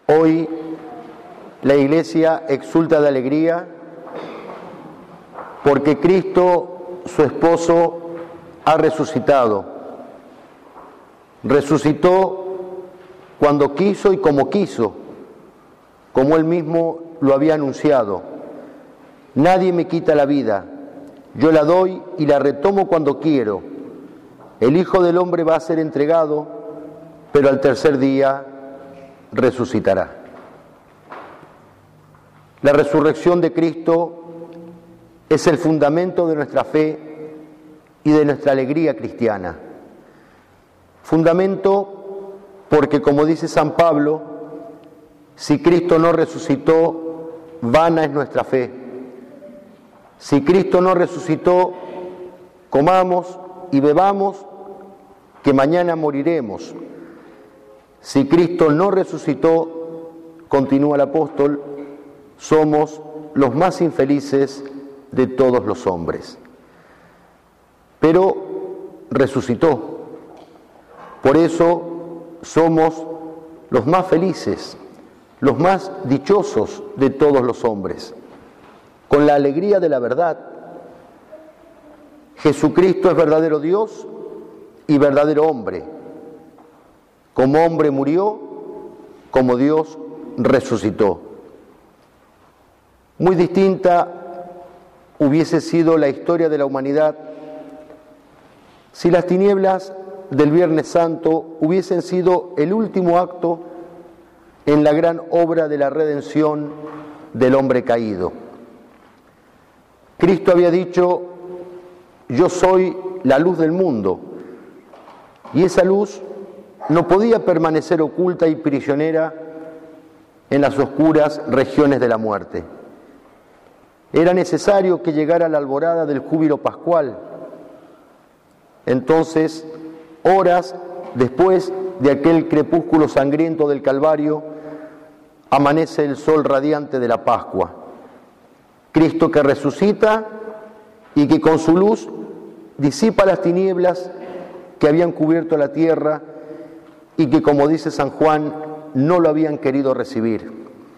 Hoy la Iglesia exulta de alegría porque Cristo, su esposo, ha resucitado. Resucitó cuando quiso y como quiso, como Él mismo lo había anunciado. Nadie me quita la vida, yo la doy y la retomo cuando quiero. El Hijo del Hombre va a ser entregado, pero al tercer día resucitará. La resurrección de Cristo es el fundamento de nuestra fe y de nuestra alegría cristiana. Fundamento porque, como dice San Pablo, si Cristo no resucitó, vana es nuestra fe. Si Cristo no resucitó, comamos y bebamos, que mañana moriremos. Si Cristo no resucitó, continúa el apóstol, somos los más infelices de todos los hombres. Pero resucitó. Por eso somos los más felices, los más dichosos de todos los hombres, con la alegría de la verdad. Jesucristo es verdadero Dios y verdadero hombre. Como hombre murió, como Dios resucitó. Muy distinta hubiese sido la historia de la humanidad si las tinieblas del Viernes Santo hubiesen sido el último acto en la gran obra de la redención del hombre caído. Cristo había dicho: yo soy la luz del mundo, y esa luz no podía permanecer oculta y prisionera en las oscuras regiones de la muerte. Era necesario que llegara la alborada del júbilo pascual. Entonces, horas después de aquel crepúsculo sangriento del Calvario, amanece el sol radiante de la Pascua. Cristo que resucita y que con su luz disipa las tinieblas que habían cubierto la tierra y que, como dice San Juan, no lo habían querido recibir.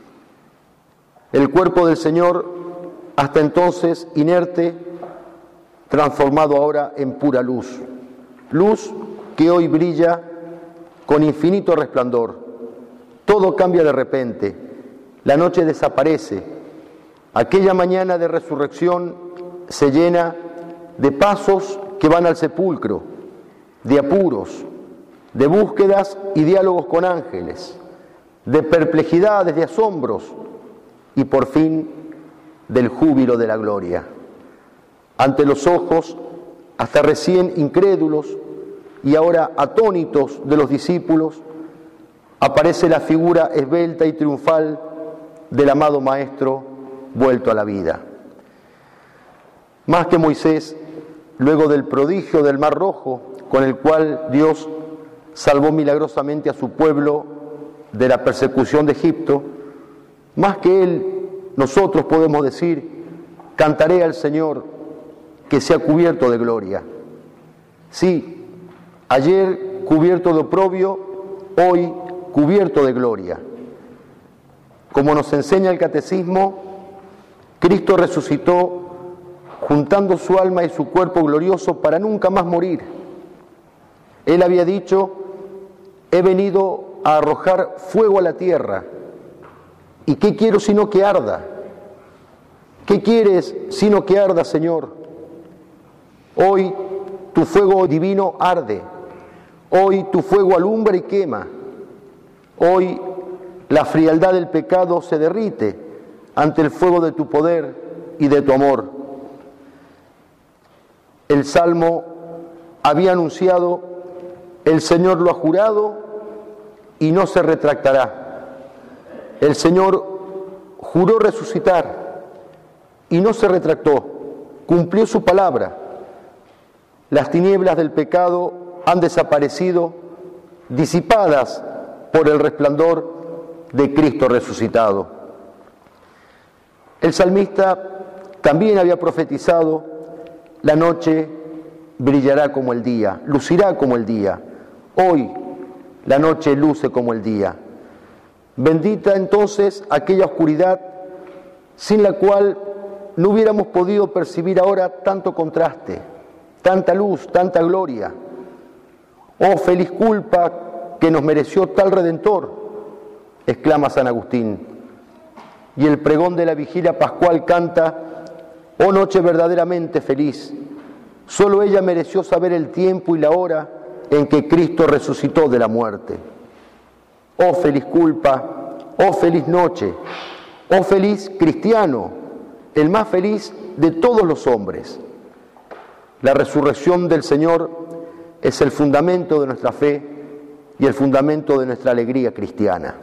El cuerpo del Señor, hasta entonces inerte, transformado ahora en pura luz. Luz que hoy brilla con infinito resplandor. Todo cambia de repente. La noche desaparece. Aquella mañana de resurrección se llena de pasos que van al sepulcro, de apuros, de búsquedas y diálogos con ángeles, de perplejidades, de asombros y por fin del júbilo de la gloria. Ante los ojos, hasta recién incrédulos y ahora atónitos de los discípulos, aparece la figura esbelta y triunfal del amado Maestro vuelto a la vida. Más que Moisés, luego del prodigio del Mar Rojo, con el cual Dios salvó milagrosamente a su pueblo de la persecución de Egipto, más que él, nosotros podemos decir: cantaré al Señor que se ha cubierto de gloria. Sí, ayer cubierto de oprobio, hoy cubierto de gloria. Como nos enseña el Catecismo, Cristo resucitó juntando su alma y su cuerpo glorioso para nunca más morir. Él había dicho: he venido a arrojar fuego a la tierra. ¿Y qué quiero sino que arda? ¿Qué quieres sino que arda, Señor? Hoy tu fuego divino arde. Hoy tu fuego alumbra y quema. Hoy la frialdad del pecado se derrite ante el fuego de tu poder y de tu amor. El Salmo había anunciado: el Señor lo ha jurado y no se retractará. El Señor juró resucitar y no se retractó, cumplió su palabra. Las tinieblas del pecado han desaparecido, disipadas por el resplandor de Cristo resucitado. El salmista también había profetizado: la noche brillará como el día, lucirá como el día. Hoy la noche luce como el día. Bendita entonces aquella oscuridad sin la cual no hubiéramos podido percibir ahora tanto contraste, tanta luz, tanta gloria. Oh, feliz culpa que nos mereció tal Redentor, exclama San Agustín. Y el pregón de la vigilia pascual canta: oh noche verdaderamente feliz, solo ella mereció saber el tiempo y la hora en que Cristo resucitó de la muerte. Oh feliz culpa, oh feliz noche, oh feliz cristiano, el más feliz de todos los hombres. La resurrección del Señor es el fundamento de nuestra fe y el fundamento de nuestra alegría cristiana.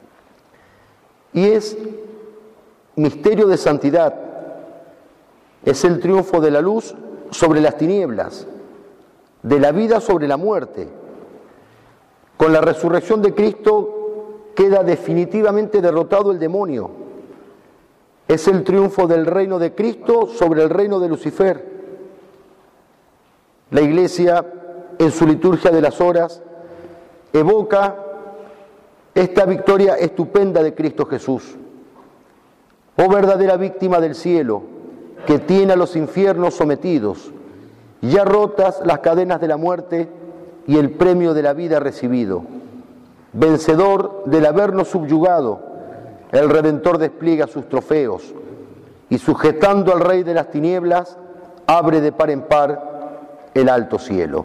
Y es misterio de santidad, es el triunfo de la luz sobre las tinieblas, de la vida sobre la muerte. Con la resurrección de Cristo queda definitivamente derrotado el demonio. Es el triunfo del reino de Cristo sobre el reino de Lucifer. La Iglesia, en su liturgia de las horas, evoca esta victoria estupenda de Cristo Jesús. Oh verdadera víctima del cielo, que tiene a los infiernos sometidos, ya rotas las cadenas de la muerte y el premio de la vida recibido. Vencedor del habernos subyugado, el Redentor despliega sus trofeos y, sujetando al Rey de las tinieblas, abre de par en par el alto cielo.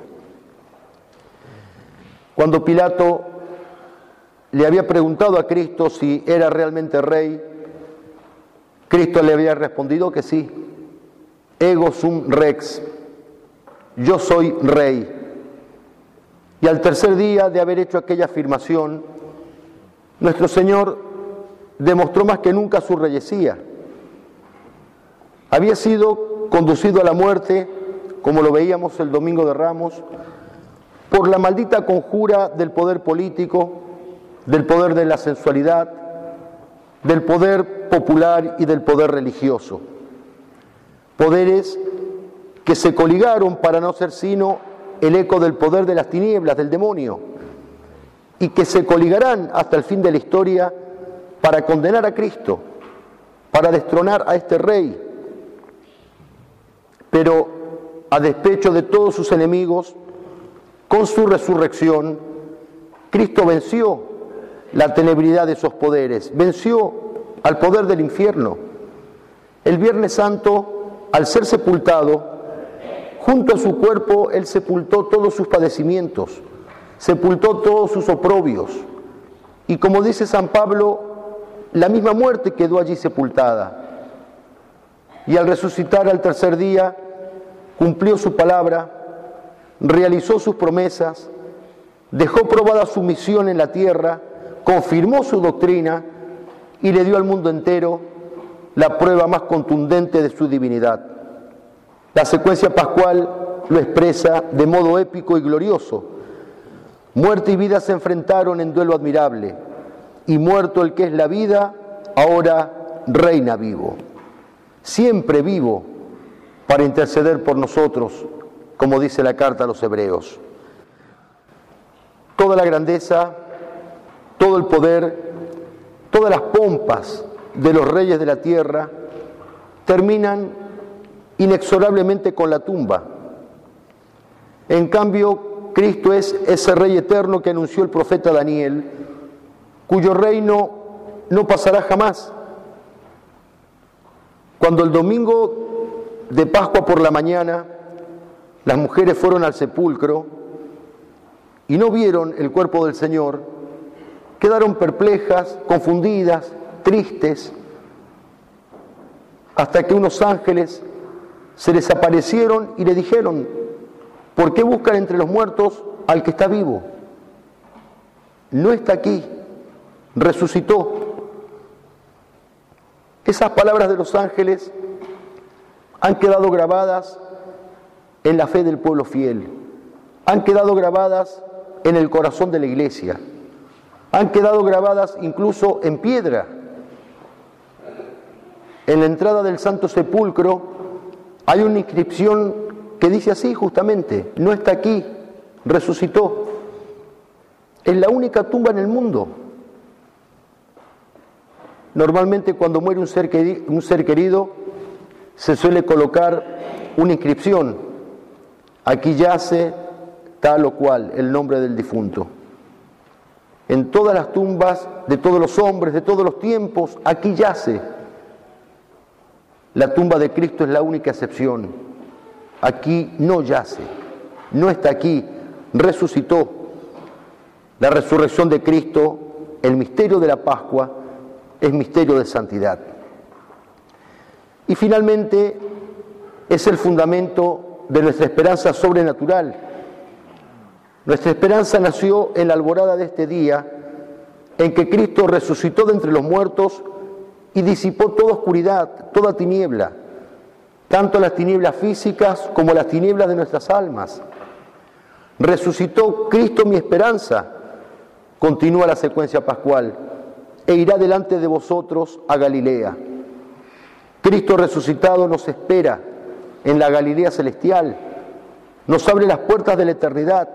Cuando Pilato le había preguntado a Cristo si era realmente rey, Cristo le había respondido que sí. Ego sum rex, yo soy rey. Y al tercer día de haber hecho aquella afirmación, nuestro Señor demostró más que nunca su reyesía. Había sido conducido a la muerte, como lo veíamos el Domingo de Ramos, por la maldita conjura del poder político, del poder de la sensualidad, del poder popular y del poder religioso. Poderes que se coligaron para no ser sino el eco del poder de las tinieblas, del demonio, y que se coligarán hasta el fin de la historia para condenar a Cristo, para destronar a este Rey. Pero a despecho de todos sus enemigos, con su resurrección, Cristo venció la tenebridad de esos poderes, venció al poder del infierno. El Viernes Santo, al ser sepultado, junto a su cuerpo, Él sepultó todos sus padecimientos, sepultó todos sus oprobios. Y como dice San Pablo, la misma muerte quedó allí sepultada. Y al resucitar al tercer día, cumplió su palabra, realizó sus promesas, dejó probada su misión en la tierra, confirmó su doctrina y le dio al mundo entero la prueba más contundente de su divinidad. La secuencia pascual lo expresa de modo épico y glorioso. Muerte y vida se enfrentaron en duelo admirable, y muerto el que es la vida, ahora reina vivo. Siempre vivo para interceder por nosotros, como dice la carta a los Hebreos. Toda la grandeza, todo el poder, todas las pompas de los reyes de la tierra terminan inexorablemente con la tumba. En cambio, Cristo es ese Rey eterno que anunció el profeta Daniel, cuyo reino no pasará jamás. Cuando el domingo de Pascua por la mañana las mujeres fueron al sepulcro y no vieron el cuerpo del Señor, quedaron perplejas, confundidas, tristes, hasta que unos ángeles se les aparecieron y le dijeron: ¿por qué buscan entre los muertos al que está vivo? No está aquí, resucitó. Esas palabras de los ángeles han quedado grabadas en la fe del pueblo fiel, han quedado grabadas en el corazón de la Iglesia, han quedado grabadas incluso en piedra. En la entrada del Santo Sepulcro hay una inscripción que dice así justamente: no está aquí, resucitó. Es la única tumba en el mundo Normalmente cuando muere un ser querido se suele colocar una inscripción. Aquí yace tal o cual, el nombre del difunto. En todas las tumbas de todos los hombres, de todos los tiempos, aquí yace. La tumba de Cristo es la única excepción. Aquí no yace, no está aquí, resucitó. La resurrección de Cristo, el misterio de la Pascua, es misterio de santidad. Y finalmente, es el fundamento de nuestra esperanza sobrenatural. Nuestra esperanza nació en la alborada de este día, en que Cristo resucitó de entre los muertos y disipó toda oscuridad, toda tiniebla, tanto las tinieblas físicas como las tinieblas de nuestras almas. Resucitó Cristo mi esperanza, continúa la secuencia pascual, e irá delante de vosotros a Galilea. Cristo resucitado nos espera en la Galilea celestial, nos abre las puertas de la eternidad.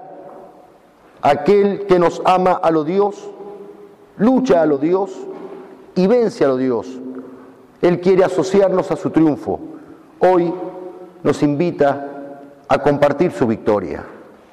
Aquel que nos ama a lo Dios, lucha a lo Dios y vence a lo Dios. Él quiere asociarnos a su triunfo. Hoy nos invita a compartir su victoria.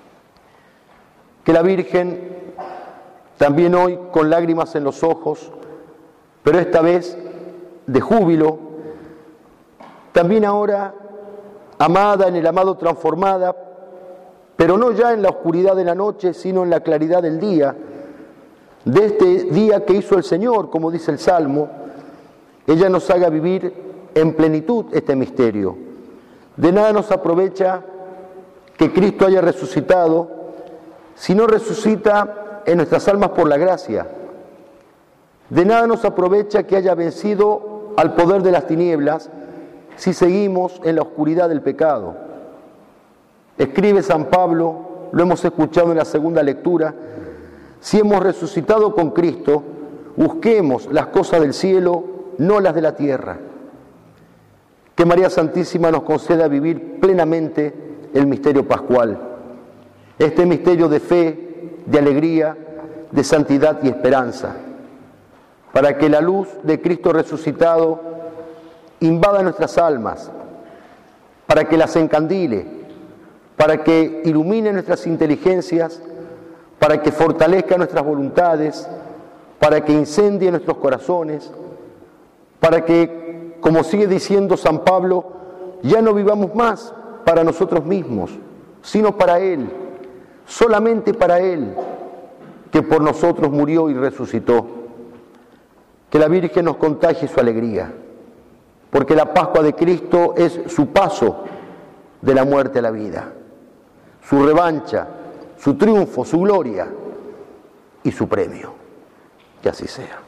Que la Virgen, también hoy con lágrimas en los ojos, pero esta vez de júbilo, también ahora amada en el amado transformada, pero no ya en la oscuridad de la noche, sino en la claridad del día, de este día que hizo el Señor, como dice el Salmo, ella nos haga vivir en plenitud este misterio. De nada nos aprovecha que Cristo haya resucitado, si no resucita en nuestras almas por la gracia. De nada nos aprovecha que haya vencido al poder de las tinieblas, si seguimos en la oscuridad del pecado. Escribe San Pablo, lo hemos escuchado en la segunda lectura, si hemos resucitado con Cristo, busquemos las cosas del cielo, no las de la tierra. Que María Santísima nos conceda vivir plenamente el misterio pascual, este misterio de fe, de alegría, de santidad y esperanza, para que la luz de Cristo resucitado invada nuestras almas, para que las encandile, para que ilumine nuestras inteligencias, para que fortalezca nuestras voluntades, para que incendie nuestros corazones, para que, como sigue diciendo San Pablo, ya no vivamos más para nosotros mismos, sino para Él, solamente para Él, que por nosotros murió y resucitó. Que la Virgen nos contagie su alegría, porque la Pascua de Cristo es su paso de la muerte a la vida, su revancha, su triunfo, su gloria y su premio. Que así sea.